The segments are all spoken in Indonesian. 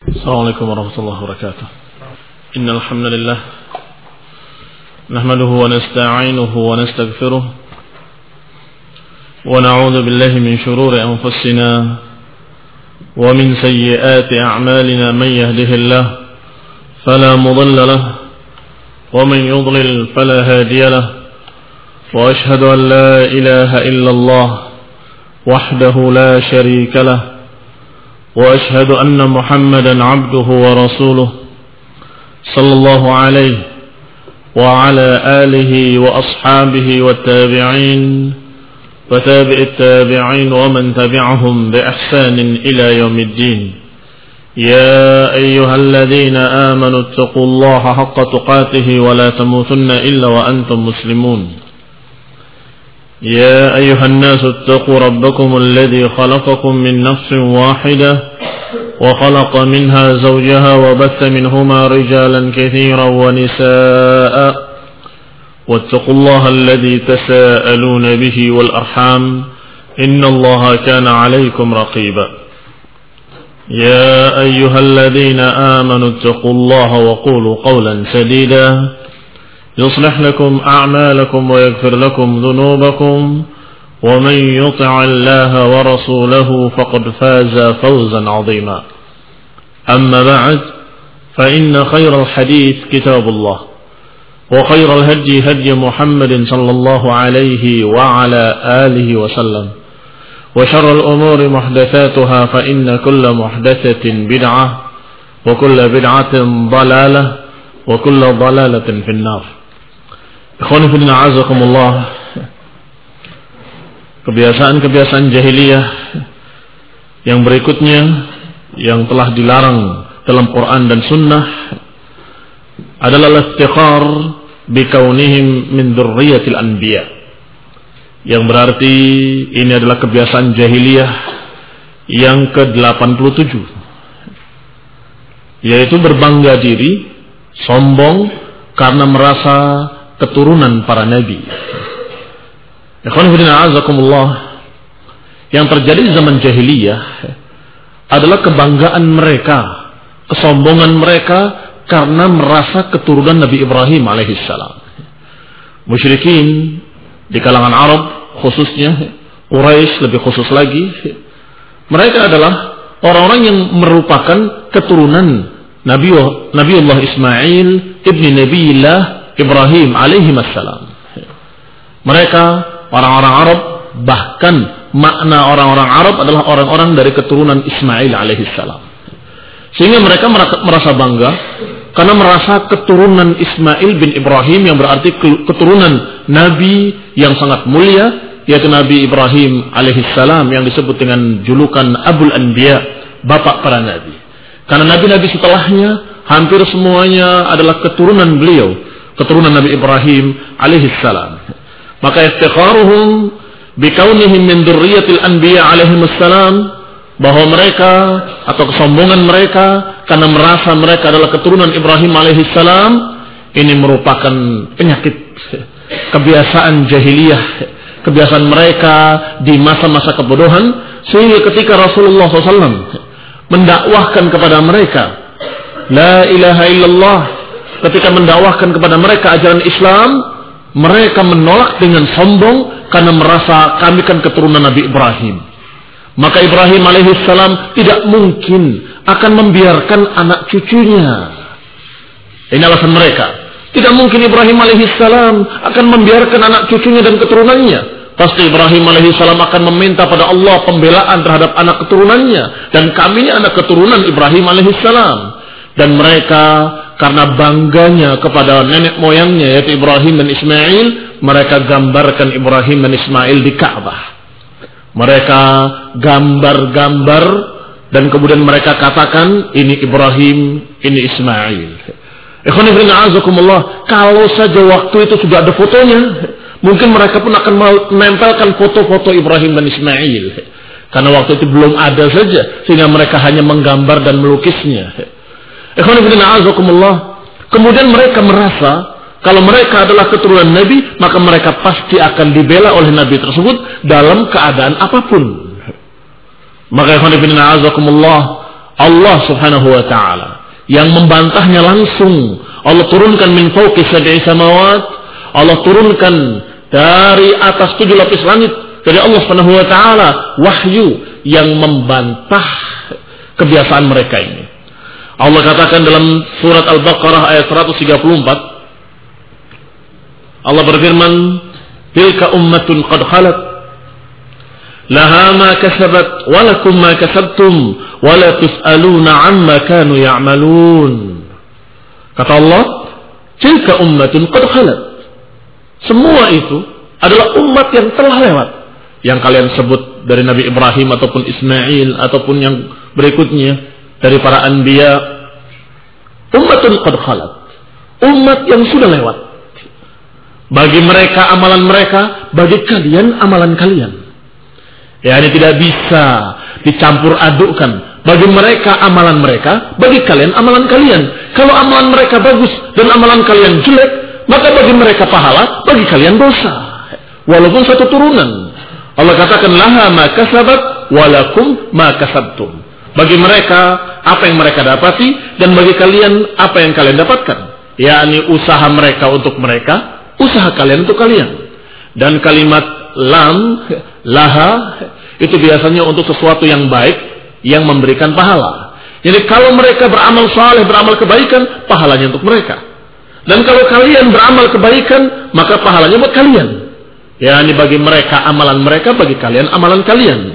Assalamualaikum warahmatullahi wabarakatuh. Innal hamdalillah nahmaduhu wa nasta'inuhu wa nastaghfiruh wa na'udzu billahi min shururi anfusina wa min sayyiati a'malina man yahdihillahu fala mudilla lahu wa man yudlil fala hadiya lahu wa ashhadu an la ilaha illallah wahdahu la sharika lahu وأشهد أن محمدا عبده ورسوله صلى الله عليه وعلى آله وأصحابه والتابعين وتابع التابعين ومن تبعهم بإحسان إلى يوم الدين يا أيها الذين آمنوا اتقوا الله حق تقاته ولا تموتن إلا وأنتم مسلمون يا أيها الناس اتقوا ربكم الذي خلقكم من نفس واحدة وخلق منها زوجها وبث منهما رجالا كثيرا ونساء واتقوا الله الذي تساءلون به والأرحام إن الله كان عليكم رقيبا يا أيها الذين آمنوا اتقوا الله وقولوا قولا سديدا يصلح لكم أعمالكم ويغفر لكم ذنوبكم ومن يطع الله ورسوله فقد فاز فوزا عظيما أما بعد فإن خير الحديث كتاب الله وخير الهدي هدي محمد صلى الله عليه وعلى آله وسلم وشر الأمور محدثاتها فإن كل محدثة بدعة وكل بدعة ضلالة وكل ضلالة في النار. Ikhwani fillah a'azakumullah. Kebiasaan-kebiasaan jahiliyah yang berikutnya yang telah dilarang dalam Quran dan Sunnah adalah al-iftikhar bikaunihim min dzurriyyatil anbiya. Yang berarti ini adalah kebiasaan jahiliyah yang ke-87, yaitu berbangga diri, sombong karena merasa keturunan para nabi. Yang terjadi di zaman jahiliyah adalah kebanggaan mereka, kesombongan mereka karena merasa keturunan Nabi Ibrahim alaihissalam. Musyrikin di kalangan Arab khususnya, Quraisy lebih khusus lagi, mereka adalah orang-orang yang merupakan keturunan Nabiullah Ismail ibni Nabiillah Ibrahim alaihi wassalam. Mereka orang-orang Arab, bahkan makna orang-orang Arab adalah orang-orang dari keturunan Ismail alaihi salam. Sehingga mereka merasa bangga karena merasa keturunan Ismail bin Ibrahim, yang berarti keturunan Nabi yang sangat mulia, yaitu Nabi Ibrahim alaihi salam, yang disebut dengan julukan Abul Anbiya, bapak para nabi. Karena nabi-nabi setelahnya hampir semuanya adalah keturunan beliau, keturunan Nabi Ibrahim alaihi salam. Maka iftikharuhum bikaunihim min dzurriyyatil anbiya alaihi salam, bahwa mereka atau kesombongan mereka karena merasa mereka adalah keturunan Ibrahim alaihi salam, ini merupakan penyakit, kebiasaan jahiliyah, kebiasaan mereka di masa-masa kebodohan, sehingga ketika Rasulullah SAW mendakwahkan kepada mereka la ilaha illallah, ketika mendakwahkan kepada mereka ajaran Islam, mereka menolak dengan sombong karena merasa kami kan keturunan Nabi Ibrahim. Maka Ibrahim alaihissalam tidak mungkin akan membiarkan anak cucunya. Ini alasan mereka. Tidak mungkin Ibrahim alaihissalam akan membiarkan anak cucunya dan keturunannya. Pasti Ibrahim alaihissalam akan meminta pada Allah pembelaan terhadap anak keturunannya. Dan kami ini anak keturunan Ibrahim alaihissalam. Dan mereka karena bangganya kepada nenek moyangnya yaitu Ibrahim dan Ismail, mereka gambarkan Ibrahim dan Ismail di Ka'bah. Mereka gambar-gambar dan kemudian mereka katakan ini Ibrahim, ini Ismail. Kalau saja waktu itu sudah ada fotonya, mungkin mereka pun akan menempelkan foto-foto Ibrahim dan Ismail. Karena waktu itu belum ada saja, sehingga mereka hanya menggambar dan melukisnya. Kemudian mereka merasa kalau mereka adalah keturunan Nabi, maka mereka pasti akan dibela oleh Nabi tersebut dalam keadaan apapun. Maka Allah Subhanahu wa taala yang membantahnya langsung. Allah turunkan min fawqi sab'i samawat, Allah turunkan dari atas 7 lapis langit dari Allah Subhanahu wa taala wahyu yang membantah kebiasaan mereka ini. Allah katakan dalam surat Al-Baqarah ayat 134, Allah berfirman, tilka ummatun qad khalat laha ma kasabat wa lakum ma kasabtum wa la tus'aluna amma kanu ya'malun. Kata Allah, tilka ummatun qad khalat. Semua itu adalah umat yang telah lewat. Yang kalian sebut dari Nabi Ibrahim ataupun Ismail ataupun yang berikutnya dari para anbiya. Ummatun qad khalat. Umat yang sudah lewat. Bagi mereka amalan mereka, bagi kalian amalan kalian. Ya, ini tidak bisa dicampur adukkan. Bagi mereka amalan mereka, bagi kalian amalan kalian. Kalau amalan mereka bagus dan amalan kalian jelek, maka bagi mereka pahala, bagi kalian dosa. Walaupun satu turunan. Allah katakan laha ma kasabat walakum ma kasabtum. Bagi mereka apa yang mereka dapati dan bagi kalian apa yang kalian dapatkan. yakni usaha mereka untuk mereka, usaha kalian untuk kalian. Dan kalimat lam, laha, itu biasanya untuk sesuatu yang baik yang memberikan pahala. Jadi kalau mereka beramal saleh, beramal kebaikan, pahalanya untuk mereka. Dan kalau kalian beramal kebaikan, maka pahalanya buat kalian. Yani bagi mereka amalan mereka, bagi kalian amalan kalian.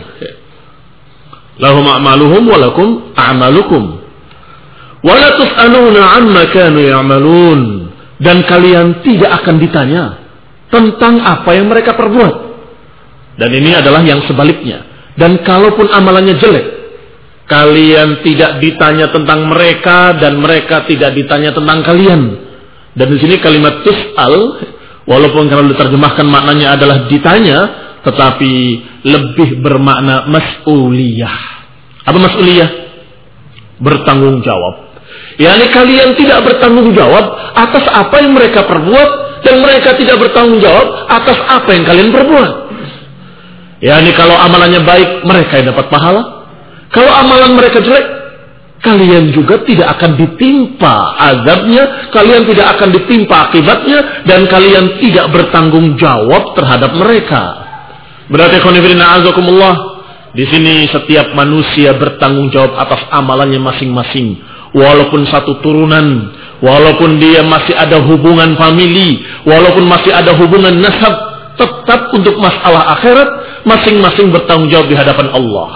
Lahum a'maluhum wa lakum a'malukum. Wa la tus'aluna 'amma kanu ya'malun. Dan kalian tidak akan ditanya tentang apa yang mereka perbuat. Dan ini adalah yang sebaliknya. Dan kalaupun amalannya jelek, kalian tidak ditanya tentang mereka dan mereka tidak ditanya tentang kalian. Dan di sini kalimat tus'al, walaupun kalau diterjemahkan maknanya adalah ditanya, tetapi lebih bermakna mas'uliyah. Apa mas'uliyah? Bertanggung jawab. Yani kalian tidak bertanggung jawab atas apa yang mereka perbuat, dan mereka tidak bertanggung jawab atas apa yang kalian perbuat. Yani kalau amalannya baik, mereka yang dapat pahala. Kalau amalan mereka jelek, kalian juga tidak akan ditimpa azabnya, kalian tidak akan ditimpa akibatnya, dan kalian tidak bertanggung jawab terhadap mereka. Berarti khonifirina azakumullah, di sini setiap manusia bertanggung jawab atas amalannya masing-masing. Walaupun satu turunan, walaupun dia masih ada hubungan famili, walaupun masih ada hubungan nasab, tetap untuk masalah akhirat masing-masing bertanggung jawab di hadapan Allah.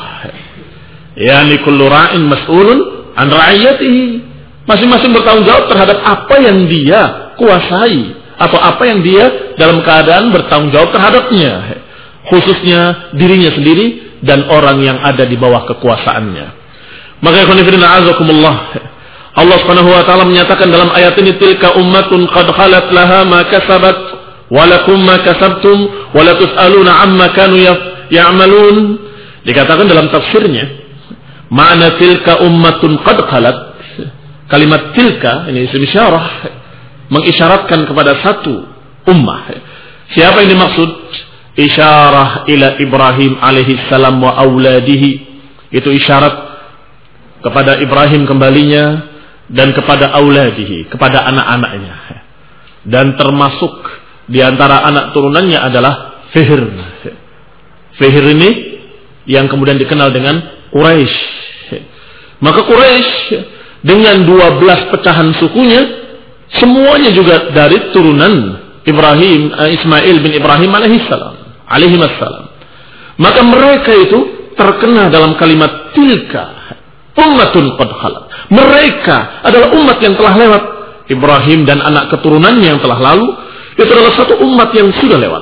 Yani kullu ra'in mas'ulun an ra'iyatihi. Masing-masing bertanggung jawab terhadap apa yang dia kuasai atau apa yang dia dalam keadaan bertanggung jawab terhadapnya, khususnya dirinya sendiri dan orang yang ada di bawah kekuasaannya. Maka khonifirina azakumullah, Allah Subhanahu wa taala menyatakan dalam ayat ini, tilka ummatun qad khalat laha ma kasabat wa lakum ma kasabtum wa la tus'aluna amma kanu ya'malun. Dikatakan dalam tafsirnya, makna tilka ummatun qad khalat, kalimat tilka ini isim isyarah, mengisyaratkan kepada satu ummah. Siapa yang dimaksud? Isyarah ila Ibrahim alaihi salam wa auladihi. Itu isyarat kepada Ibrahim kembalinya dan kepada auladihi, kepada anak-anaknya. Dan termasuk di antara anak turunannya adalah Fihr. Fihr ini yang kemudian dikenal dengan Quraisy. Maka Quraisy dengan 12 pecahan sukunya, semuanya juga dari turunan Ibrahim, Ismail bin Ibrahim alaihissalam. Maka mereka itu terkena dalam kalimat tilka ummatun qad khalat. Mereka adalah umat yang telah lewat. Ibrahim dan anak keturunannya yang telah lalu, itu adalah satu umat yang sudah lewat.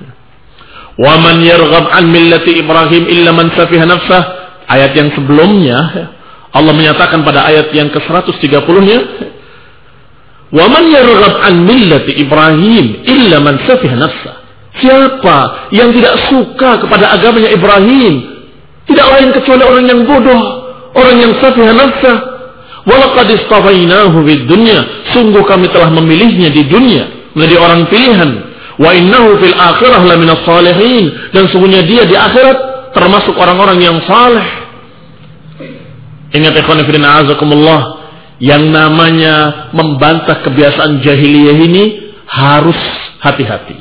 Wa man yarghab an millati Ibrahim illa man safiha nafsah. Ayat yang sebelumnya Allah menyatakan pada ayat yang ke-130-nya, wa man yarghab an millati Ibrahim illa man safiha nafsah. Siapa yang tidak suka kepada agamanya Ibrahim, tidak lain kecuali orang yang bodoh, orang yang safiha nafsah. Walaqad istafainahu fid dunya, sungguh kami telah memilihnya di dunia menjadi orang pilihan. Wa innahu fil akhirah laminas salihin, dan sungguhnya dia di akhirat termasuk orang-orang yang saleh. Ingat ikhwan fillah azakumullah, yang namanya membantah kebiasaan jahiliyah ini harus hati-hati.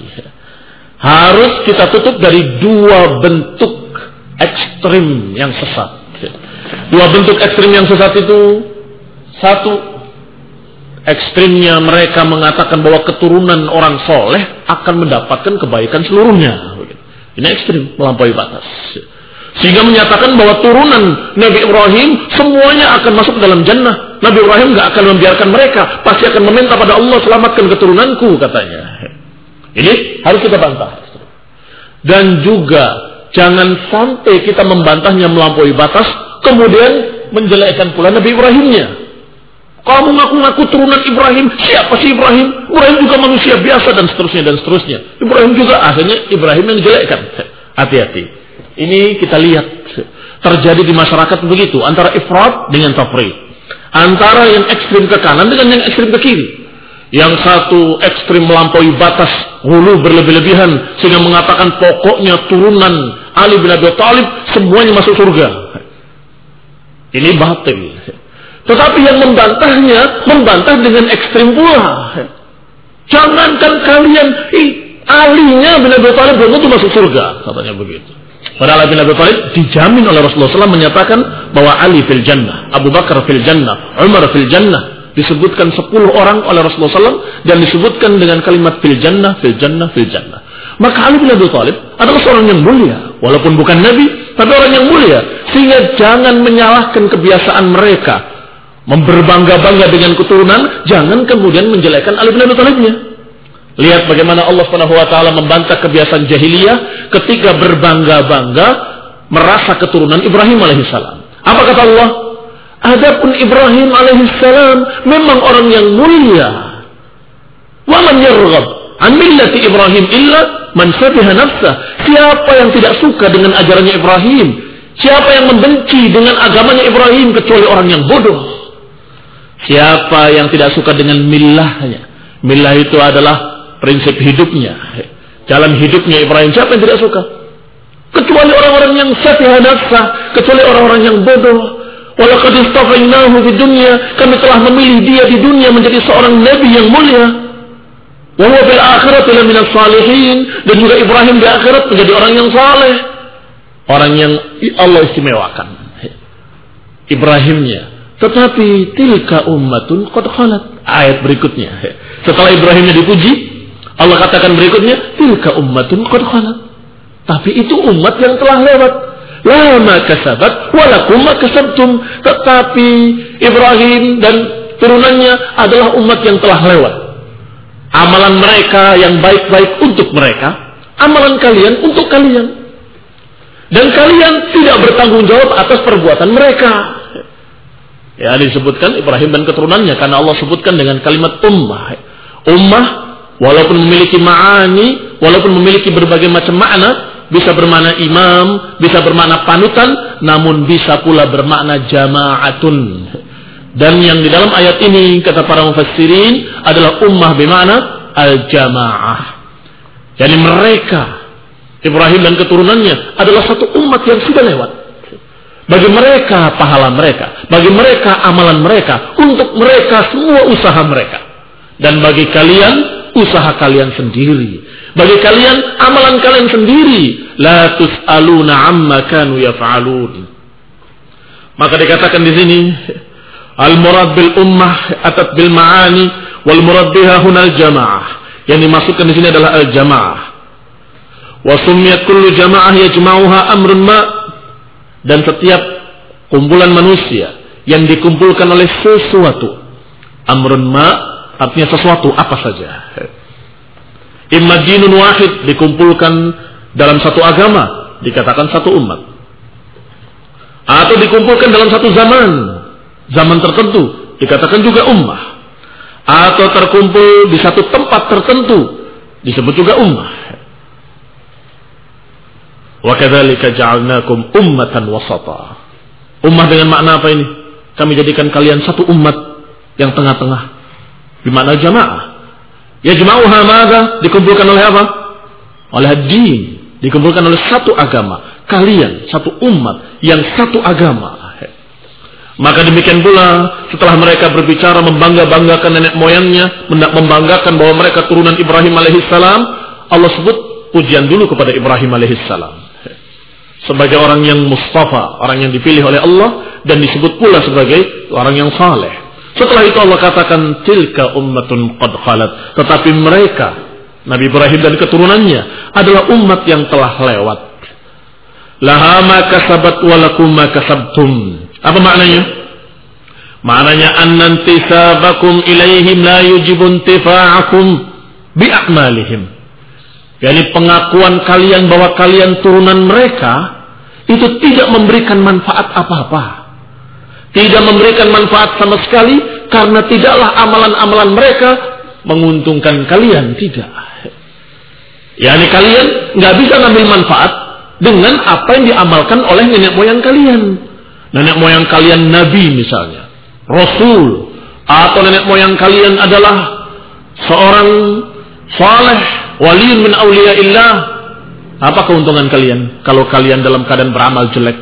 Harus kita tutup dari dua bentuk ekstrim yang sesat. Dua bentuk ekstrim yang sesat itu, satu, ekstrimnya mereka mengatakan bahwa keturunan orang soleh akan mendapatkan kebaikan seluruhnya. Ini ekstrim, melampaui batas. Sehingga menyatakan bahwa turunan Nabi Ibrahim semuanya akan masuk dalam jannah. Nabi Ibrahim gak akan membiarkan mereka, pasti akan meminta pada Allah, selamatkan keturunanku, katanya. Ini harus kita bantah. Dan juga jangan sampai kita membantahnya melampaui batas, kemudian menjelekkan pula Nabi Ibrahimnya. Kamu ngaku-ngaku turunan Ibrahim, siapa sih Ibrahim? Ibrahim juga manusia biasa, dan seterusnya dan seterusnya. Ibrahim juga, akhirnya Ibrahim yang dijelekkan. Hati-hati. Ini kita lihat terjadi di masyarakat begitu, antara ifrat dengan tafrid, antara yang ekstrim ke kanan dengan yang ekstrim ke kiri. Yang satu ekstrim melampaui batas, hulu berlebih-lebihan, sehingga mengatakan pokoknya turunan Ali bin Abi Thalib semuanya masuk surga. Ini batil. Tetapi yang membantahnya, membantah dengan ekstrim pula. Jangankan kalian, alinya bin Abi Thalib belum tentu masuk surga, katanya begitu. Padahal Ali bin Abi Thalib dijamin oleh Rasulullah SAW menyatakan bahwa Ali fil jannah, Abu Bakar fil jannah, Umar fil jannah. Disebutkan 10 orang oleh Rasulullah SAW dan disebutkan dengan kalimat fil jannah, fil jannah, fil jannah. Maka Ali bin Abi Thalib adalah seorang yang mulia, walaupun bukan Nabi, tapi orang yang mulia. Sehingga jangan menyalahkan kebiasaan mereka berbangga-bangga dengan keturunan, jangan kemudian menjelekkan Ali bin Abi Thalibnya. Lihat bagaimana Allah Subhanahu wa taala membantah kebiasaan jahiliyah ketika berbangga-bangga merasa keturunan Ibrahim alaihissalam. Apa kata Allah? Adapun Ibrahim alaihissalam memang orang yang mulia. Wa man yarghab an millati Ibrahim illa man safiha nafsah. Siapa yang tidak suka dengan ajarannya Ibrahim? Siapa yang membenci dengan agamanya Ibrahim kecuali orang yang bodoh? Siapa yang tidak suka dengan millahnya? Millah itu adalah prinsip hidupnya, jalan hidupnya Ibrahim. Siapa yang tidak suka? Kecuali orang-orang yang safiha nafsah, kecuali orang-orang yang bodoh. Walaqad istafainahu fid dunya, kami telah memilih dia di dunia menjadi seorang nabi yang mulia. Wa huwa fil akhirati laminas salihin, dan juga Ibrahim di akhirat menjadi orang yang saleh, orang yang Allah istimewakan. Ibrahimnya. Tetapi tilka ummatun qad khalat. Ayat berikutnya, setelah Ibrahimnya dipuji, Allah katakan berikutnya, tilka ummatun qad khalat. Tapi itu umat yang telah lewat. La ma kasabat wa lakum ma kasabtum. Tetapi Ibrahim dan turunannya adalah umat yang telah lewat. Amalan mereka yang baik-baik untuk mereka, amalan kalian untuk kalian. Dan kalian tidak bertanggung jawab atas perbuatan mereka. Ya, disebutkan Ibrahim dan keturunannya karena Allah sebutkan dengan kalimat ummah. Ummah walaupun memiliki ma'ani, walaupun memiliki berbagai macam makna, bisa bermakna imam, bisa bermakna panutan, namun bisa pula bermakna jama'atun. Dan yang di dalam ayat ini kata para mufassirin adalah ummah bermakna al-jama'ah. Jadi mereka, Ibrahim dan keturunannya adalah satu umat yang sudah lewat. Bagi mereka pahala mereka, bagi mereka amalan mereka, untuk mereka semua usaha mereka. Dan bagi kalian usaha kalian sendiri. Bagi kalian amalan kalian sendiri. La tus'aluna amma kanu yaf'alun. Maka dikatakan di sini al-murad bil ummah atat bil ma'ani wal murad biha hunal jamaah. Yang dimaksudkan di sini adalah al-jamaah. Wa summiyat kullu jamaah yajma'uha amrun ma. Dan setiap kumpulan manusia yang dikumpulkan oleh sesuatu, amrun ma artinya sesuatu apa saja. Imma dinun wahid, dikumpulkan dalam satu agama, dikatakan satu umat. Atau dikumpulkan dalam satu zaman tertentu, dikatakan juga ummah. Atau terkumpul di satu tempat tertentu, disebut juga ummah. Wa kadzalika ja'alnakum ummatan wasata. Ummah dengan makna apa ini? Kami jadikan kalian satu umat yang tengah-tengah. Bermakna jamaah. Yajma'uha madza? Dikumpulkan oleh apa? Oleh ad-din. Dikumpulkan oleh satu agama. Kalian satu umat yang satu agama. Maka demikian pula setelah mereka berbicara membangga-banggakan nenek moyangnya, membanggakan bahwa mereka turunan Ibrahim alaihissalam, Allah sebut pujian dulu kepada Ibrahim alaihissalam sebagai orang yang mustafa, orang yang dipilih oleh Allah, dan disebut pula sebagai orang yang saleh. Setelah itu Allah katakan tilka ummatun qad khalat, tetapi mereka Nabi Ibrahim dan keturunannya adalah umat yang telah lewat. Laha ma kasabat wa lakum ma kasabtum. Apa maknanya? Maknanya annantisabakum ilaihim la yujibu intifa'akum bi'amalihim. Yani pengakuan kalian bahwa kalian turunan mereka itu tidak memberikan manfaat apa-apa. Tidak memberikan manfaat sama sekali karena tidaklah amalan-amalan mereka menguntungkan kalian, tidak. Yani kalian nggak bisa ngambil manfaat dengan apa yang diamalkan oleh nenek moyang kalian. Nenek moyang kalian nabi misalnya, rasul, atau nenek moyang kalian adalah seorang saleh, waliun min auliyaillah. Apa keuntungan kalian kalau kalian dalam keadaan beramal jelek?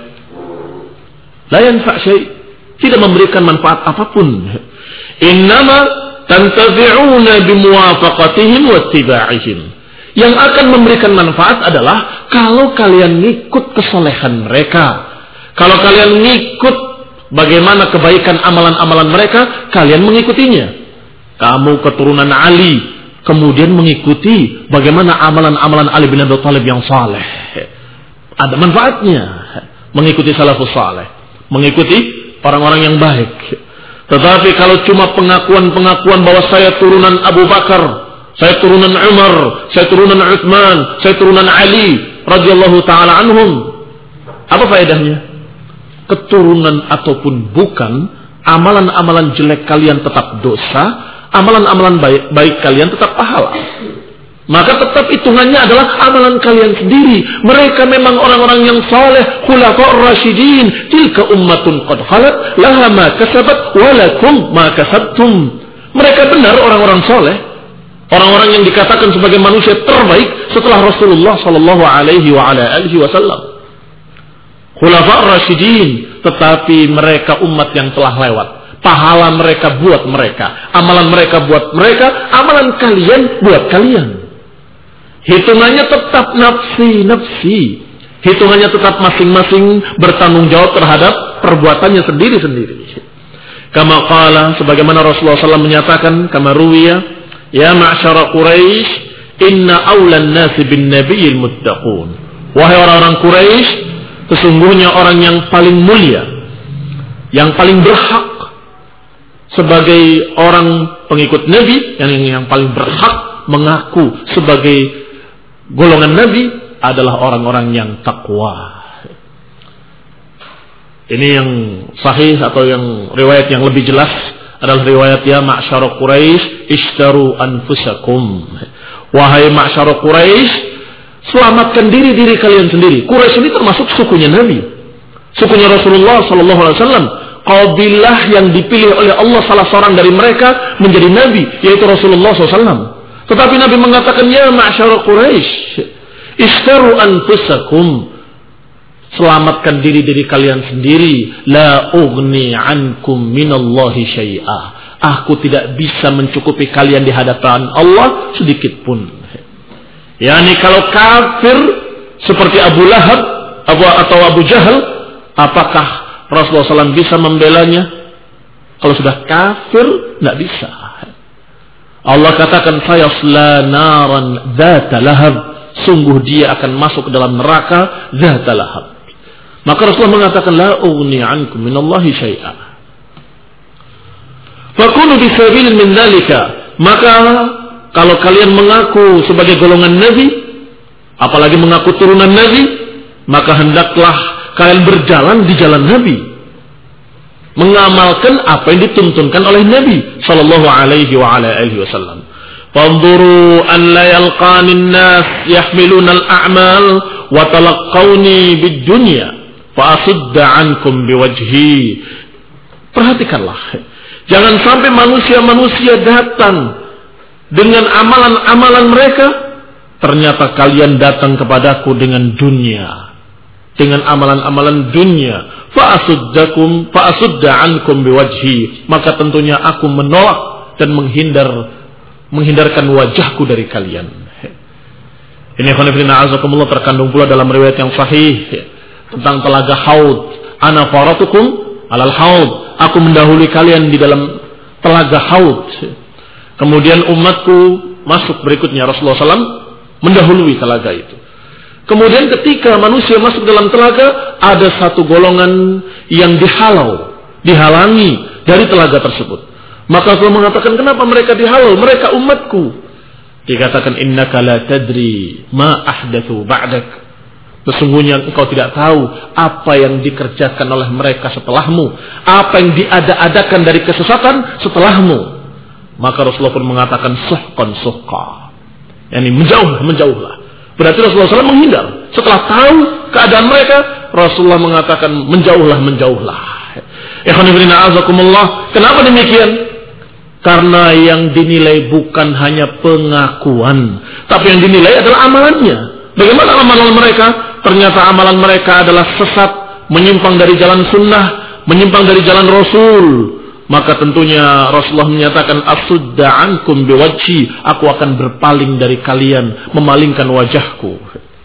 La yanfa' syai', tidak memberikan manfaat apapun. Innama tantafi'una bimuwafaqatihim wattiba'ihim. Yang akan memberikan manfaat adalah kalau kalian ngikut kesolehan mereka. Kalau kalian ngikut bagaimana kebaikan amalan-amalan mereka, kalian mengikutinya. Kamu keturunan Ali, kemudian mengikuti bagaimana amalan-amalan Ali bin Abi Thalib yang saleh. Ada manfaatnya mengikuti salafus saleh, mengikuti orang-orang yang baik. Tetapi kalau cuma pengakuan-pengakuan bahwa saya turunan Abu Bakar, saya turunan Umar, saya turunan Utsman, saya turunan Ali radhiyallahu taala anhum, apa faedahnya? Keturunan ataupun bukan, amalan-amalan jelek kalian tetap dosa, amalan-amalan baik kalian tetap pahala. Maka tetap hitungannya adalah amalan kalian sendiri. Mereka memang orang-orang yang saleh, khulafa'ur rasyidin. Tilka ummatun qad khalat, laha ma kasabat wa lakum ma kasabtum. Mereka benar orang-orang saleh, orang-orang yang dikatakan sebagai manusia terbaik setelah Rasulullah sallallahu alaihi wa ala alihi wasallam. Khulafa'ur rasyidin, tetapi mereka umat yang telah lewat. Pahala mereka buat mereka, amalan mereka buat mereka, amalan kalian buat kalian. Hitungannya tetap nafsi. Hitungannya tetap masing-masing bertanggung jawab terhadap perbuatannya sendiri-sendiri. Kama qala, sebagaimana Rasulullah SAW menyatakan, kama ruwiya, ya ma'syara Quraisy, inna awlan nasi bin nabiyil muttaqun. Wahai orang-orang Quraisy, sesungguhnya orang yang paling mulia, yang paling berhak sebagai orang pengikut Nabi, yang paling berhak mengaku sebagai golongan Nabi adalah orang-orang yang takwa. Ini yang sahih atau yang riwayat yang lebih jelas adalah riwayat ya ma'syara Quraisy ishtaru anfusakum. Wahai ma'syara Quraisy, selamatkan diri kalian sendiri. Quraisy ini termasuk sukunya Nabi, sukunya Rasulullah sallallahu alaihi wasallam. Qabilah yang dipilih oleh Allah, salah seorang dari mereka menjadi Nabi, yaitu Rasulullah SAW. Tetapi Nabi mengatakan, ya ma'syara Quraisy, ishtaru anfusakum, selamatkan diri kalian sendiri. La ughni ankum minallahi syai'a, aku tidak bisa mencukupi kalian di hadapan Allah sedikit pun. Yani kalau kafir seperti Abu Lahab atau Abu Jahal, apakah Rasulullah SAW bisa membelanya? Kalau sudah kafir, tidak bisa. Allah katakan, sayasla naran dzata lahab, sungguh dia akan masuk ke dalam neraka dzata lahab. Maka Rasulullah mengatakan, la ughni ankum minallahi syai'a. Fakunu bisabilin min dzalika, maka kalau kalian mengaku sebagai golongan Nabi, apalagi mengaku turunan Nabi, maka hendaklah kalian berjalan di jalan Nabi, mengamalkan apa yang dituntunkan oleh Nabi sallallahu alaihi wa ala alihi wasallam. Fanzuru an la yalqani an-nas yahmiluna al-a'mal wa talaqqawni bid-dunya fa asidda ankum biwajhi. Perhatikanlah, jangan sampai manusia-manusia datang dengan amalan-amalan mereka, ternyata kalian datang kepadaku dengan dunia. dengan amalan-amalan dunia, fa'asudda ankum biwajhi, maka tentunya aku menolak dan menghindarkan wajahku dari kalian. Ini khonifina azakumullah terkandung pula dalam riwayat yang sahih tentang telaga Haud. Ana faratukum alal Haud, aku mendahului kalian di dalam telaga Haud. Kemudian umatku masuk berikutnya, Rasulullah SAW mendahului telaga itu. Kemudian ketika manusia masuk dalam telaga, ada satu golongan yang dihalangi dari telaga tersebut. Maka Rasulullah mengatakan, kenapa mereka dihalau? Mereka umatku. Dikatakan, innaka la tadri ma ahdathu ba'dak. Sesungguhnya engkau tidak tahu apa yang dikerjakan oleh mereka setelahmu, apa yang diada-adakan dari kesesatan setelahmu. Maka Rasulullah pun mengatakan, suhqan suhqa, yakni menjauhlah. Berarti Rasulullah SAW menghindar. Setelah tahu keadaan mereka, Rasulullah mengatakan menjauhlah. Kenapa demikian? Karena yang dinilai bukan hanya pengakuan, tapi yang dinilai adalah amalannya. Bagaimana amalan mereka? Ternyata amalan mereka adalah sesat, menyimpang dari jalan sunnah, menyimpang dari jalan Rasul. Maka tentunya Rasulullah menyatakan, asudda ankum biwajhi, aku akan berpaling dari kalian, memalingkan wajahku.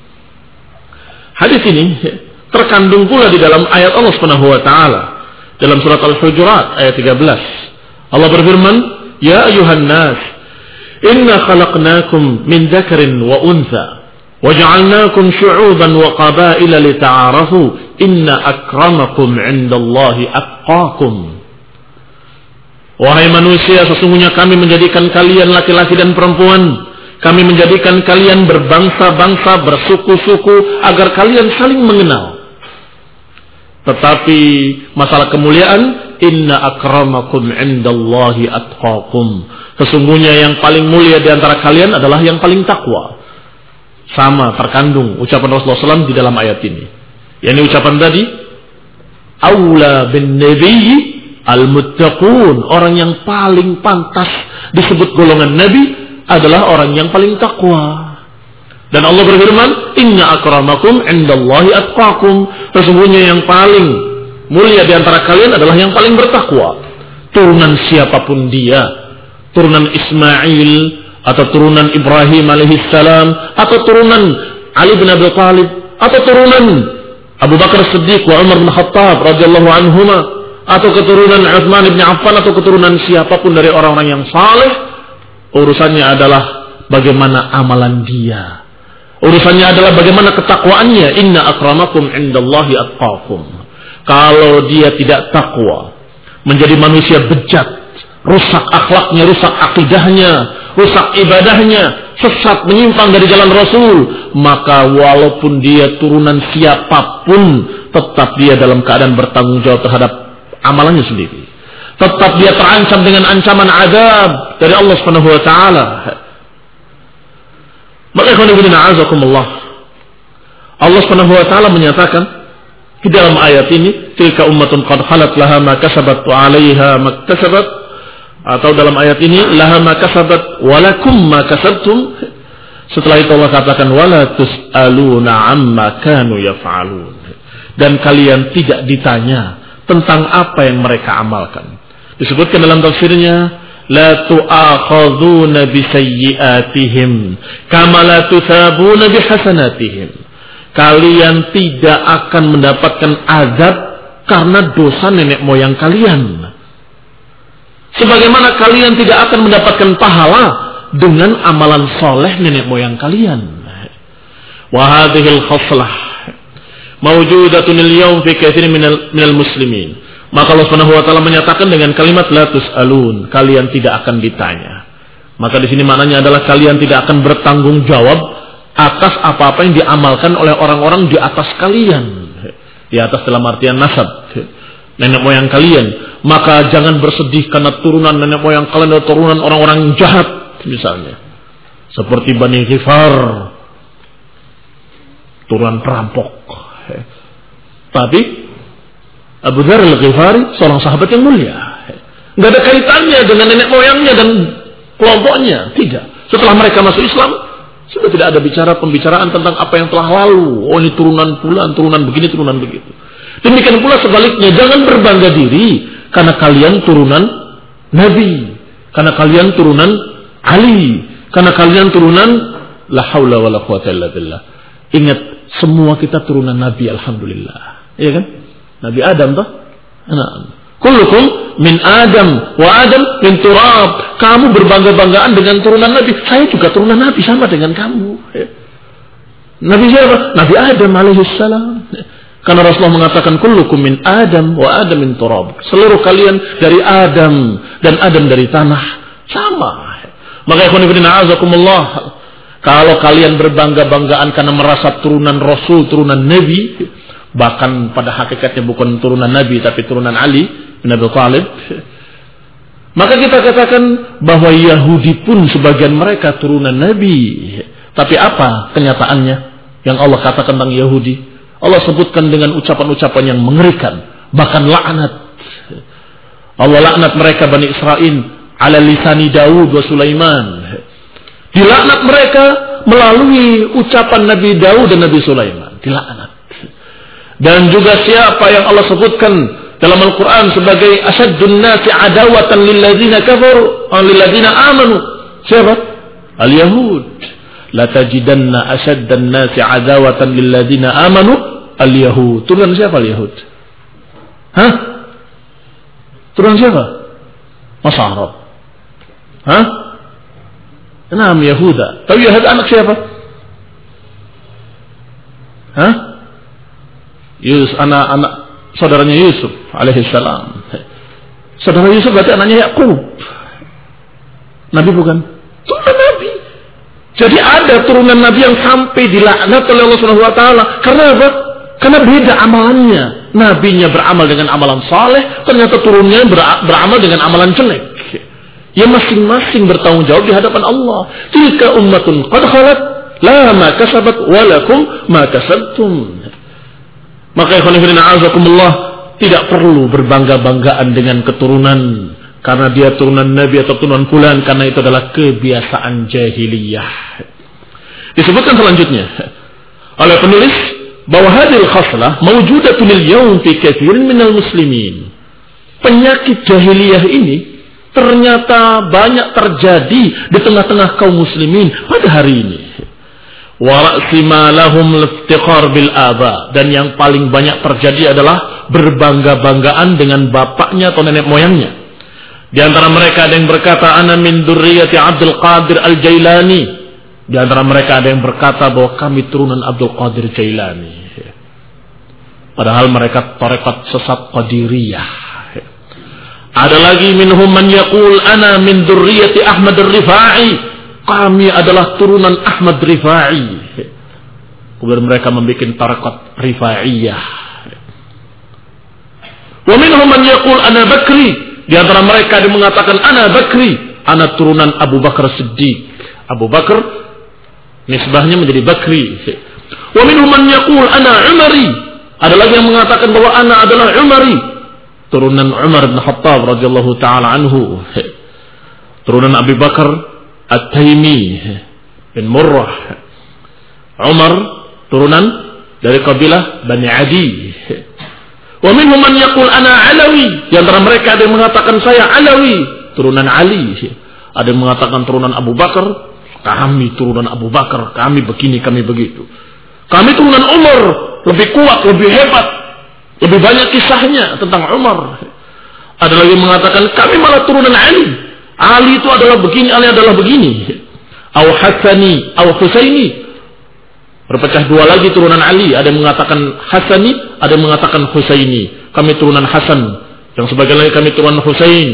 Hadis ini terkandung pula di dalam ayat Allah Subhanahu wa taala dalam surat Al-Hujurat ayat 13. Allah berfirman, ya ayuhan nas, inna khalaqnakum min dzakarin wa untha waja'alnakum syu'uban wa qabaila lita'arafu, inna akramakum 'indallahi atqakum. Wahai manusia, sesungguhnya kami menjadikan kalian laki-laki dan perempuan. Kami menjadikan kalian berbangsa-bangsa, bersuku-suku, agar kalian saling mengenal. Tetapi masalah kemuliaan, inna akramakum indallahi atqakum. Sesungguhnya yang paling mulia di antara kalian adalah yang paling takwa. Sama terkandung ucapan Rasulullah SAW di dalam ayat ini. Yang ucapan tadi, aula bin nabiyyi al-muttaqun, orang yang paling pantas disebut golongan Nabi adalah orang yang paling takwa. Dan Allah berfirman, inna akramakum indallahi atqakum, sesungguhnya yang paling mulia di antara kalian adalah yang paling bertakwa. Turunan siapapun dia, turunan Ismail atau turunan Ibrahim alaihissalam, atau turunan Ali bin Abi Thalib, atau turunan Abu Bakar Siddiq wa Umar bin Khattab radhiyallahu anhuma, atau keturunan Utsman bin Affan, atau keturunan siapapun dari orang-orang yang saleh, urusannya adalah bagaimana amalan dia. Urusannya adalah bagaimana ketakwaannya. Inna akramakum indallahi atqakum. Kalau dia tidak takwa, menjadi manusia bejat, rusak akhlaknya, rusak akidahnya, rusak ibadahnya, sesat, menyimpang dari jalan Rasul, maka walaupun dia turunan siapapun, tetap dia dalam keadaan bertanggung jawab terhadap amalannya sendiri. Tetap dia terancam dengan ancaman azab dari Allah Subhanahu wa taala. Maka Allah Subhanahu wa taala menyatakan di dalam ayat ini, tilka ummatun qad khalat laha ma kasabat wa 'alaiha ma kasabat, atau dalam ayat ini laha ma kasabat wa lakum ma kasabtum. Setelah itu Allah katakan wala tus'aluna amma kanu yaf'alun, dan kalian tidak ditanya tentang apa yang mereka amalkan. Disebutkan dalam tafsirnya, la tu'akhadhuna bisayyi'atihim kama la tusabuna bihasanatihim. Kalian tidak akan mendapatkan azab karena dosa nenek moyang kalian, sebagaimana kalian tidak akan mendapatkan pahala dengan amalan soleh nenek moyang kalian. Wa hadhil khaslah mawjudatun al-yawm fi katsirin minal muslimin. Maka Allah Subhanahu wa taala menyatakan dengan kalimat la tus'alun, kalian tidak akan ditanya. Maka di sini maknanya adalah kalian tidak akan bertanggung jawab atas apa-apa yang diamalkan oleh orang-orang di atas kalian. Di atas dalam artian nasab, nenek moyang kalian. Maka jangan bersedih karena turunan nenek moyang kalian atau turunan orang-orang yang jahat misalnya. Seperti Bani Ghifar, turunan perampok. Tapi Abu Dzar Al-Ghifari seorang sahabat yang mulia. Enggak ada kaitannya dengan nenek moyangnya dan kelompoknya, tidak. Setelah mereka masuk Islam, Sudah tidak ada pembicaraan tentang apa yang telah lalu. Oh, ini turunan fulan, turunan begini, turunan begitu. Demikian pula sebaliknya, jangan berbangga diri karena kalian turunan Nabi, karena kalian turunan Ali, karena kalian turunan la haula wala quwata illa billah. Ingat, semua kita turunan Nabi, alhamdulillah. Iya kan? Nabi Adam toh? Nah, kullukum min Adam wa Adam min turab. Kamu berbangga-banggaan dengan turunan Nabi. Saya juga turunan Nabi, sama dengan kamu. Nabi siapa? Nabi Adam alaihissalam. Karena Rasulullah mengatakan kullukum min Adam wa Adam min turab. Seluruh kalian dari Adam dan Adam dari tanah. Sama. Maka ikhwan fillah azakumullah, kalau kalian berbangga-banggaan karena merasa turunan Rasul, turunan Nabi, bahkan pada hakikatnya bukan turunan Nabi tapi turunan Ali bin Abi Thalib, maka kita katakan bahwa Yahudi pun sebagian mereka turunan Nabi. Tapi apa kenyataannya yang Allah katakan tentang Yahudi? Allah sebutkan dengan ucapan-ucapan yang mengerikan, bahkan laknat. Allah laknat mereka Bani Israel ala lisani Daud wa Sulaiman. Dilaknat mereka melalui ucapan Nabi Daud dan Nabi Sulaiman. Dilaknat. Dan juga siapa yang Allah sebutkan dalam Al-Quran sebagai asyaddun nasi adawatan lilladzina kafaru lilladzina amanu. Siapa? Al-Yahud. La tajidanna asyaddan nasi adawatan lilladzina amanu al-Yahud. Turunan siapa al-Yahud? Hah? Turunan siapa? Masa Arab. Hah? Enam Yahuda. Tapi Yahuda anak siapa? Hah? Anak saudaranya Yusuf alaihissalam. Saudara Yusuf berarti anaknya Yakub. Nabi bukan? Turunan Nabi. Jadi ada turunan Nabi yang sampai dilaknat oleh Allah Subhanahu wa taala. Karena apa? Karena beda amalannya. Nabinya beramal dengan amalan saleh, ternyata turunnya beramal dengan amalan jelek. Ya masing-masing bertanggung jawab di hadapan Allah. Tilka ummatun qad khalat, la ma kasabat wa lakum ma kasabtum. Maka ikhwan fillah azakumullah, tidak perlu berbangga-banggaan dengan keturunan karena dia turunan Nabi atau turunan fulan, karena itu adalah kebiasaan jahiliyah. Disebutkan selanjutnya oleh penulis bahwa hadil khaslah mawjudatun al-yawm fi katsirin minal muslimin. Penyakit jahiliyah ini ternyata banyak terjadi di tengah-tengah kaum muslimin pada hari ini. Wa ra'si ma lahum al-iftikhar bil aba, dan yang paling banyak terjadi adalah berbangga-banggaan dengan bapaknya atau nenek moyangnya. Di antara mereka ada yang berkata ana min dzurriyyati Abdul Qadir Al-Jailani. Di antara mereka ada yang berkata bahwa kami turunan Abdul Qadir Jailani. Padahal mereka tarekat sesat Qadiriyah. Ada lagi minhum man yaqul ana min dzurriyyati Ahmad Ar-Rifai. Kami adalah turunan Ahmad Rifai. Kemudian mereka membuat tarekat Rifaiyah. Wa minhum man yaqul ana Bakri. Di antara mereka ada yang mengatakan ana Bakri, ana turunan Abu Bakar Siddiq. Abu Bakar nisbahnya menjadi Bakri. Wa minhum man yaqul ana Umari. Ada lagi yang mengatakan bahwa ana adalah Umari, turunan Umar bin Khattab radhiyallahu taala anhu. Turunan Abu Bakar At-Taimi bin Murrah. Umar turunan dari kabilah Bani Adi. Wa minhum man yaqul ana Alawi. Di antara mereka ada yang mengatakan saya Alawi, turunan Ali. Ada yang mengatakan turunan Abu Bakar, kami turunan Abu Bakar, kami begini, kami begitu. Kami turunan Umar, lebih kuat, lebih hebat, lebih banyak kisahnya tentang Umar. Ada lagi yang mengatakan kami malah turunan Ali. Ali itu adalah begini, Ali adalah begini. Au Hasani, au Husaini. Berpecah dua lagi turunan Ali. Ada yang mengatakan Hasani, ada yang mengatakan Husaini. Kami turunan Hasan, yang sebagian lagi kami turunan Husain.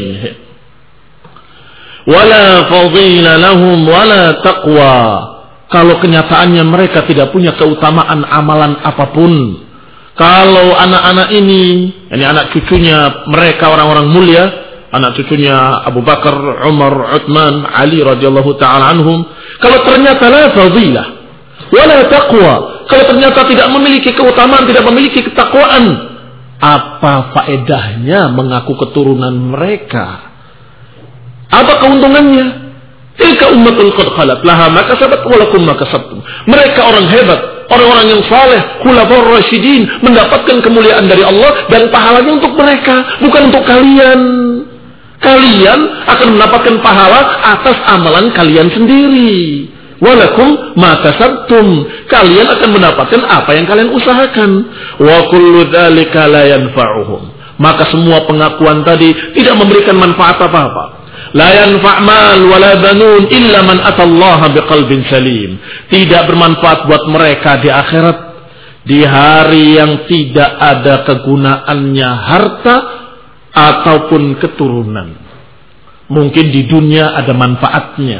Wala fadila lahum wala taqwa. Kalau kenyataannya mereka tidak punya keutamaan amalan apapun. Kalau anak-anak ini anak cucunya mereka orang-orang mulia, anak cucunya Abu Bakar, Umar, Uthman, Ali radhiyallahu taala anhum, kalau ternyata la fadilah wala taqwa, kalau ternyata tidak memiliki keutamaan, tidak memiliki ketakwaan, apa faedahnya mengaku keturunan mereka? Apa keuntungannya? Tilka ummatun qad khalat laha ma kasabat wa lakum ma kasabtum. Mereka orang hebat, orang-orang yang saleh, khulafaur rasyidin, mendapatkan kemuliaan dari Allah dan pahalanya untuk mereka, bukan untuk kalian. Kalian akan mendapatkan pahala atas amalan kalian sendiri. Walakum ma kasabtum. Kalian akan mendapatkan apa yang kalian usahakan. Wa kullu dzalika la yanfa'uhum. Maka semua pengakuan tadi tidak memberikan manfaat apa-apa. La yanfa' mal wala banun illa man atallaha biqalbin salim. Tidak bermanfaat buat mereka di akhirat, di hari yang tidak ada kegunaannya harta ataupun keturunan. Mungkin di dunia ada manfaatnya.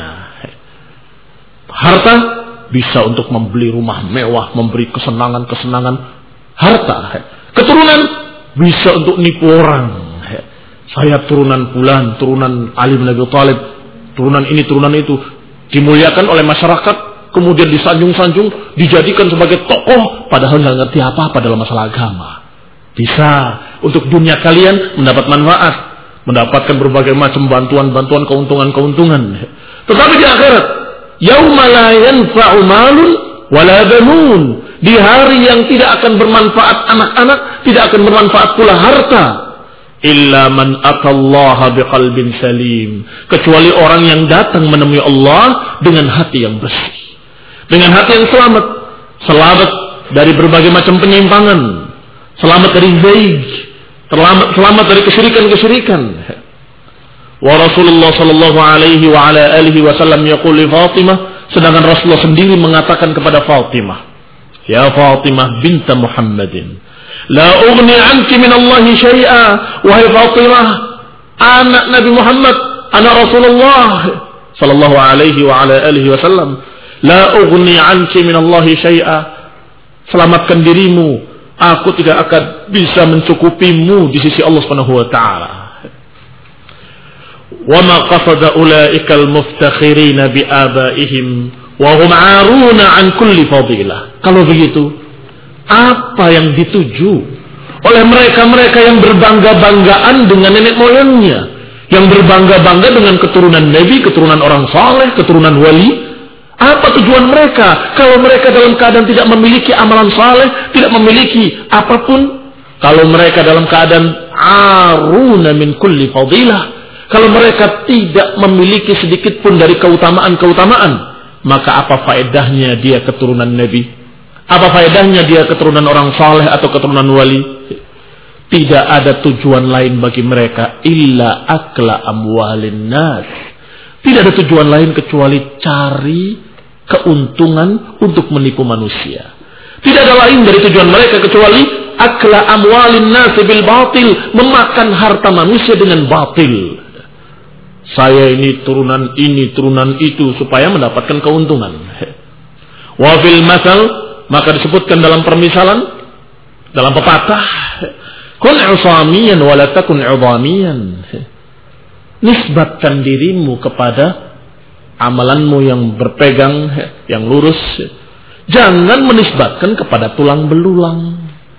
Harta bisa untuk membeli rumah mewah, memberi kesenangan-kesenangan harta. Keturunan bisa untuk nipu orang. Saya turunan fulan, turunan Ali bin Abi Thalib, turunan ini, turunan itu, dimuliakan oleh masyarakat, kemudian disanjung-sanjung, dijadikan sebagai tokoh, padahal nggak ngerti apa-apa dalam masalah agama. Bisa untuk dunia kalian mendapat manfaat, mendapatkan berbagai macam bantuan-bantuan, keuntungan-keuntungan. Tetapi di akhirat, yauma la yanfa'u malun wala banun, di hari yang tidak akan bermanfaat anak-anak, tidak akan bermanfaat pula harta. Illa man atallaha biqalbin salim, kecuali orang yang datang menemui Allah dengan hati yang bersih, dengan hati yang selamat, selamat dari berbagai macam penyimpangan, selamat dari zaig, selamat dari kesyirikan-kesyirikan. Wa Rasulullah sallallahu alaihi wa ala alihi wasallam yaqul li Fatimah, sedangkan Rasulullah sendiri mengatakan kepada Fatimah, ya Fatimah binta Muhammadin, la ughni anki min Allah syai'a. Wahai Fatimah, anak Nabi Muhammad, anak Rasulullah sallallahu alaihi wa ala alihi wasallam, la ughni anki min Allah syai'a. Selamatkan dirimu, aku tidak akan bisa mencukupimu di sisi Allah Subhanahu wa taala. Wa ma qasada ulaikal muftakhirin bi abaihim wa hum 'aruna an kulli fadilah. Kalau begitu, apa yang dituju oleh mereka-mereka yang berbangga-banggaan dengan nenek moyangnya, yang berbangga-bangga dengan keturunan Nabi, keturunan orang saleh, keturunan wali? Apa tujuan mereka kalau mereka dalam keadaan tidak memiliki amalan saleh, tidak memiliki apapun? Kalau mereka dalam keadaan aruna min kulli fadilah, kalau mereka tidak memiliki sedikit pun dari keutamaan-keutamaan, maka apa faedahnya dia keturunan Nabi? Apa faedahnya dia keturunan orang saleh atau keturunan wali? Tidak ada tujuan lain bagi mereka illa akla amwalin nas. Tidak ada tujuan lain kecuali cari keuntungan untuk menipu manusia. Tidak ada lain dari tujuan mereka kecuali akla amwalin nas bil batil, memakan harta manusia dengan batil. Saya ini, turunan itu supaya mendapatkan keuntungan. Wa fil masal, maka disebutkan dalam permisalan, dalam pepatah, kun usamiyan wa la takun udamiyan. Nisbatkan dirimu kepada amalanmu yang berpegang, yang lurus. Jangan menisbatkan kepada tulang belulang.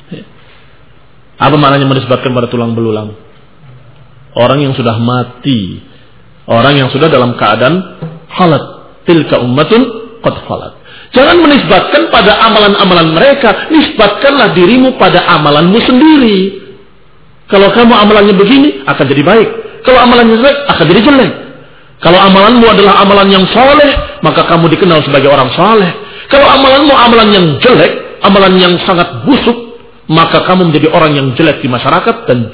Apa maknanya menisbatkan pada tulang belulang? Orang yang sudah mati, orang yang sudah dalam keadaan khalat. Tilka ummatun qad khalat. Jangan menisbatkan pada amalan-amalan mereka, nisbatkanlah dirimu pada amalanmu sendiri. Kalau kamu amalannya begini, akan jadi baik. Kalau amalannya jelek, akan jadi jelek. Kalau amalanmu adalah amalan yang saleh, maka kamu dikenal sebagai orang saleh. Kalau amalanmu amalan yang jelek, amalan yang sangat busuk, maka kamu menjadi orang yang jelek di masyarakat dan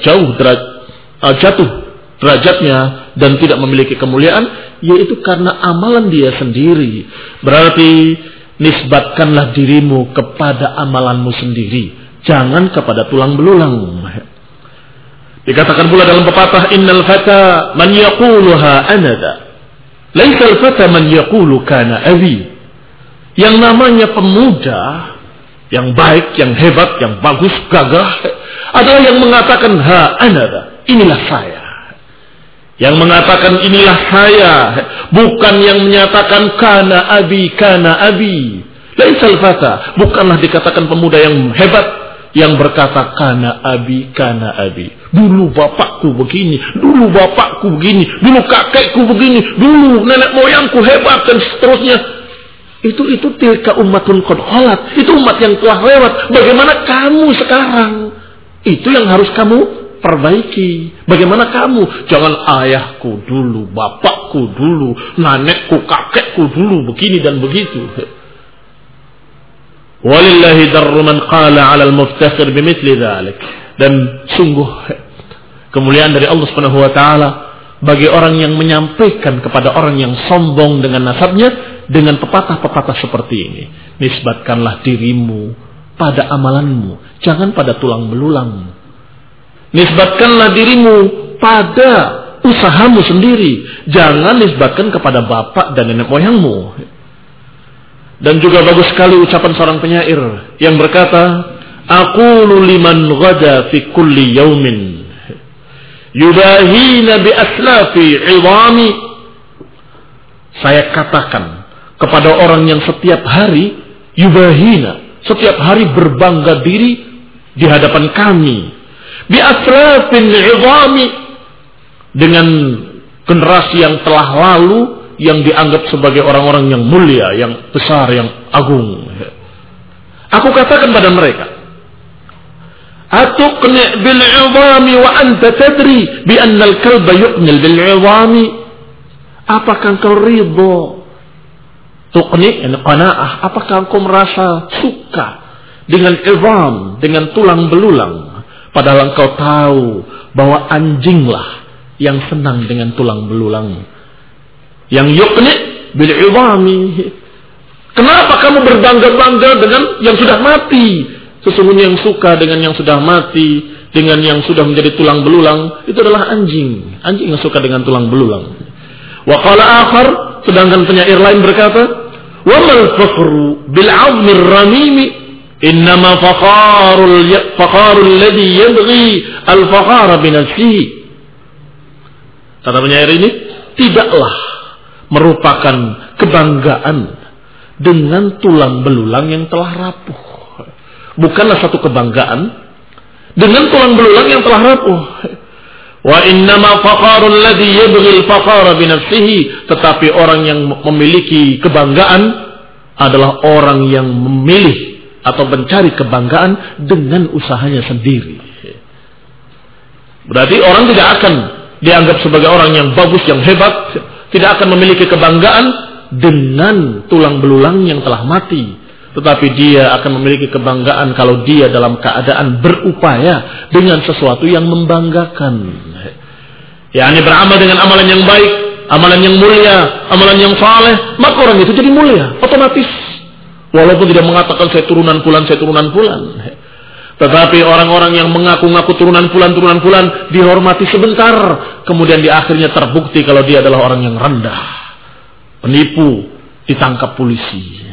jatuh derajatnya dan tidak memiliki kemuliaan, yaitu karena amalan dia sendiri. Berarti nisbatkanlah dirimu kepada amalanmu sendiri, jangan kepada tulang belulang. Dikatakan pula dalam pepatah, innal fata man yaquluha anada, laisa al fata man yaqulu kana abi. Yang namanya pemuda yang baik, yang hebat, yang bagus, gagah adalah yang mengatakan ha anada, inilah saya. Yang mengatakan inilah saya, bukan yang menyatakan kana abi, kana abi. Laisal fata, bukanlah dikatakan pemuda yang hebat yang berkata kana abi, kana abi. Dulu bapakku begini, dulu bapakku begini, dulu kakekku begini, dulu nenek moyangku hebat dan seterusnya. Itu tilka ummatun qad khalat. Itu umat yang telah lewat. Bagaimana kamu sekarang? Itu yang harus kamu perbaiki. Bagaimana kamu? Jangan ayahku dulu, bapakku dulu, nenekku, kakekku dulu begini dan begitu. Walillahi darru man qala 'ala al-muftakhir bimithli dzalik. Dan sungguh kemuliaan dari Allah Subhanahu wa taala bagi orang yang menyampaikan kepada orang yang sombong dengan nasabnya dengan pepatah-pepatah seperti ini. Nisbatkanlah dirimu pada amalanmu, jangan pada tulang belulang. Nisbatkanlah dirimu pada usahamu sendiri, jangan nisbatkan kepada bapak dan nenek moyangmu. Dan juga bagus sekali ucapan seorang penyair yang berkata, aqulu liman ghada fi kulli yawmin yubahina bi aslafi 'idhami. Saya katakan kepada orang yang setiap hari yubahina, setiap hari berbangga diri di hadapan kami, bi aslafin 'idhami, dengan generasi yang telah lalu yang dianggap sebagai orang-orang yang mulia, yang besar, yang agung. Aku katakan pada mereka, atuqni bil 'idhami wa anta tadri bi anna al-kalba yuqnil bil 'idhami. Apakah engkau ridha? Tuqni, qanaah. Apakah engkau merasa suka dengan 'idham, dengan tulang belulang, padahal engkau tahu bahwa anjinglah yang senang dengan tulang belulang, yang yuqni bil 'idhami. Kenapa kamu berbangga-bangga dengan yang sudah mati? Sesungguhnya yang suka dengan yang sudah mati, dengan yang sudah menjadi tulang belulang, itu adalah anjing. Anjing yang suka dengan tulang belulang. Wa qala akhar, sedangkan penyair lain berkata, wa mal fakhru bil 'azmir ramimi innama fakharul ladhi yabghi al fakhara bi nafsihi. Kata penyair ini, tidaklah merupakan kebanggaan dengan tulang belulang yang telah rapuh. Bukanlah satu kebanggaan dengan tulang belulang yang telah rapuh. Wa innama faqarul ladzi yabghi al-faqara bi nafsihi, tetapi orang yang memiliki kebanggaan adalah orang yang memilih atau mencari kebanggaan dengan usahanya sendiri. Berarti orang tidak akan dianggap sebagai orang yang bagus, yang hebat, tidak akan memiliki kebanggaan dengan tulang belulang yang telah mati. Tetapi dia akan memiliki kebanggaan kalau dia dalam keadaan berupaya dengan sesuatu yang membanggakan. yakni beramal dengan amalan yang baik, amalan yang mulia, amalan yang saleh, maka orang itu jadi mulia otomatis. Walaupun tidak mengatakan saya turunan fulan. Tetapi orang-orang yang mengaku-ngaku turunan fulan dihormati sebentar, kemudian di akhirnya terbukti kalau dia adalah orang yang rendah, penipu, ditangkap polisi.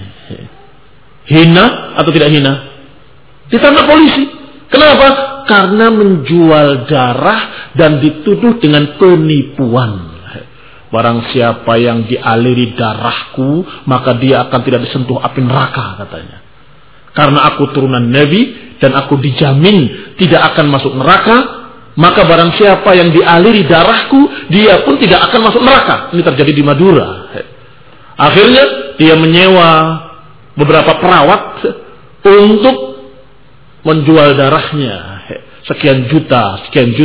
Hina atau tidak hina? Ditangkap polisi. Kenapa? Karena menjual darah dan dituduh dengan penipuan. Barang siapa yang dialiri darahku, maka dia akan tidak disentuh api neraka, katanya. Karena aku turunan Nabi dan aku dijamin tidak akan masuk neraka, maka barang siapa yang dialiri darahku, dia pun tidak akan masuk neraka. Ini terjadi di Madura. Akhirnya dia menyewa beberapa perawat untuk menjual darahnya. Sekian juta.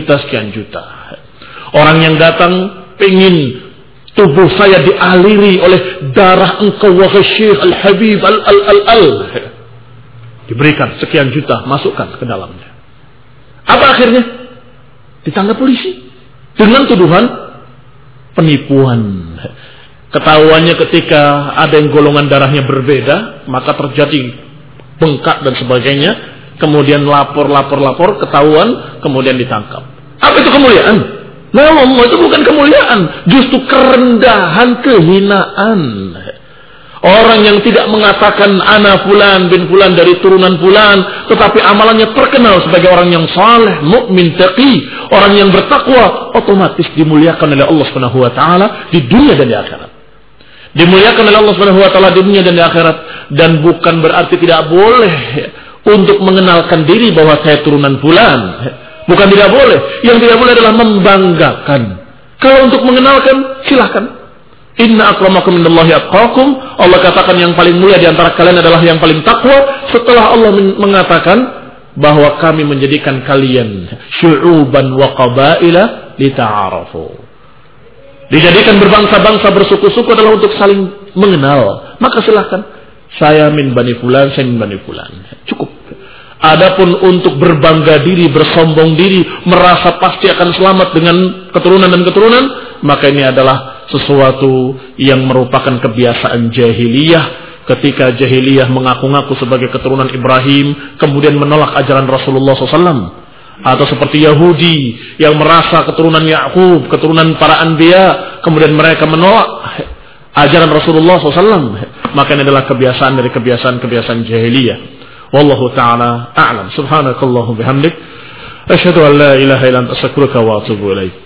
Orang yang datang pengen tubuh saya dialiri oleh darah engkau wahai Syekh Al-Habib Al. Diberikan sekian juta, masukkan ke dalamnya. Apa akhirnya? Ditangkap polisi dengan tuduhan penipuan. Ketahuannya ketika ada yang golongan darahnya berbeda, maka terjadi bengkak dan sebagainya. Kemudian lapor, ketahuan, kemudian ditangkap. Apa itu kemuliaan? Nah, itu bukan kemuliaan, justru kerendahan, kehinaan. Orang yang tidak mengatakan ana fulan bin fulan dari turunan fulan, tetapi amalannya terkenal sebagai orang yang saleh, mukmin, taqi, orang yang bertakwa, otomatis dimuliakan oleh Allah Subhanahu wa taala di dunia dan di akhirat. Dimuliakan oleh Allah Subhanahu wa taala di dunia dan di akhirat, dan bukan berarti tidak boleh untuk mengenalkan diri bahwa saya turunan fulan. Bukan tidak boleh. Yang tidak boleh adalah membanggakan. Kalau untuk mengenalkan, silahkan. Inna akramakum indallahi atqakum. Allah katakan yang paling mulia di antara kalian adalah yang paling takwa. Setelah Allah mengatakan bahwa kami menjadikan kalian syu'uban wa qabaila lita'arafu. Dijadikan berbangsa-bangsa, bersuku-suku adalah untuk saling mengenal. Maka silahkan. Saya min bani fulan, saya min bani fulan. Cukup. Adapun untuk berbangga diri, bersombong diri, merasa pasti akan selamat dengan keturunan dan keturunan, maka ini adalah sesuatu yang merupakan kebiasaan jahiliyah. Ketika jahiliyah mengaku-ngaku sebagai keturunan Ibrahim, kemudian menolak ajaran Rasulullah SAW. Atau seperti Yahudi yang merasa keturunan Yakub, keturunan para anbiya, kemudian mereka menolak ajaran Rasulullah SAW. Maka ini adalah kebiasaan dari kebiasaan-kebiasaan jahiliyah. Wallahu ta'ala a'lam. Subhanakallahu bihamdik. Asyhadu an la ilaha illa anta astaghfiruka wa atubu ilaik.